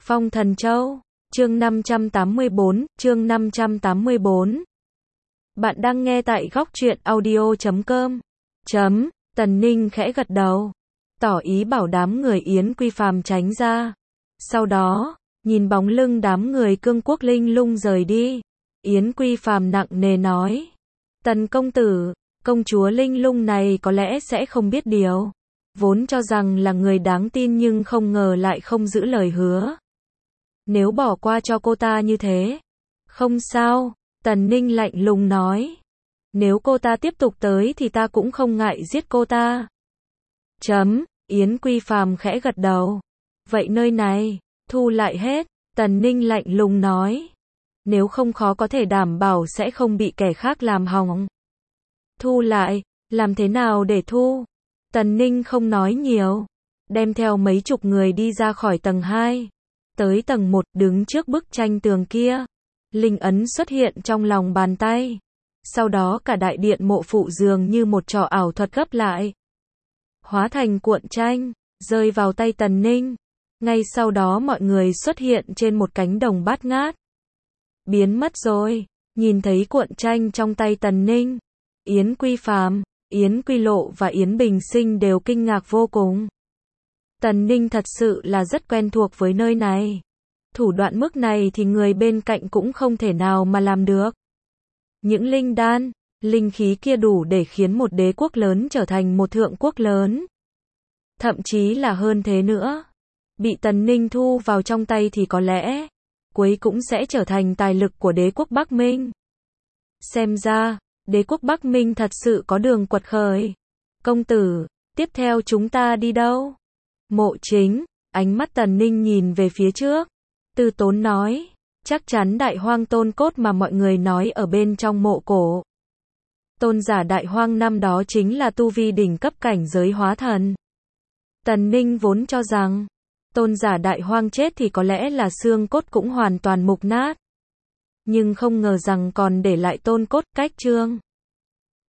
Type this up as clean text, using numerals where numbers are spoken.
Phong Thần Châu, chương 584, chương 584. Bạn đang nghe tại góc truyện audio.com. Tần Ninh khẽ gật đầu, tỏ ý bảo đám người Yến Quy Phàm tránh ra. Sau đó, nhìn bóng lưng đám người Cương Quốc Linh Lung rời đi, Yến Quy Phàm nặng nề nói: Tần công tử, công chúa Linh Lung này có lẽ sẽ không biết điều. Vốn cho rằng là người đáng tin nhưng không ngờ lại không giữ lời hứa. Nếu bỏ qua cho cô ta như thế, không sao, Tần Ninh lạnh lùng nói. Nếu cô ta tiếp tục tới thì ta cũng không ngại giết cô ta. Yến Quy Phàm khẽ gật đầu. Vậy nơi này, thu lại hết, Tần Ninh lạnh lùng nói. Nếu không khó có thể đảm bảo sẽ không bị kẻ khác làm hỏng. Thu lại, làm thế nào để thu? Tần Ninh không nói nhiều, đem theo mấy chục người đi ra khỏi tầng 2. Tới tầng 1, đứng trước bức tranh tường kia. Linh ấn xuất hiện trong lòng bàn tay. Sau đó cả đại điện mộ phụ dường như một trò ảo thuật gấp lại. Hóa thành cuộn tranh, rơi vào tay Tần Ninh. Ngay sau đó mọi người xuất hiện trên một cánh đồng bát ngát. Biến mất rồi, nhìn thấy cuộn tranh trong tay Tần Ninh. Yến Quy Phàm, Yến Quy Lộ và Yến Bình Sinh đều kinh ngạc vô cùng. Tần Ninh thật sự là rất quen thuộc với nơi này. Thủ đoạn mức này thì người bên cạnh cũng không thể nào mà làm được. Những linh đan, linh khí kia đủ để khiến một đế quốc lớn trở thành một thượng quốc lớn. Thậm chí là hơn thế nữa. Bị Tần Ninh thu vào trong tay thì có lẽ cuối cũng sẽ trở thành tài lực của đế quốc Bắc Minh. Xem ra, đế quốc Bắc Minh thật sự có đường quật khởi. Công tử, tiếp theo chúng ta đi đâu? Mộ Chính, ánh mắt Tần Ninh nhìn về phía trước. Tư Tốn nói, chắc chắn Đại Hoang tôn cốt mà mọi người nói ở bên trong mộ cổ. Tôn giả Đại Hoang năm đó chính là tu vi đỉnh cấp cảnh giới hóa thần. Tần Ninh vốn cho rằng, tôn giả Đại Hoang chết thì có lẽ là xương cốt cũng hoàn toàn mục nát. Nhưng không ngờ rằng còn để lại tôn cốt cách trương.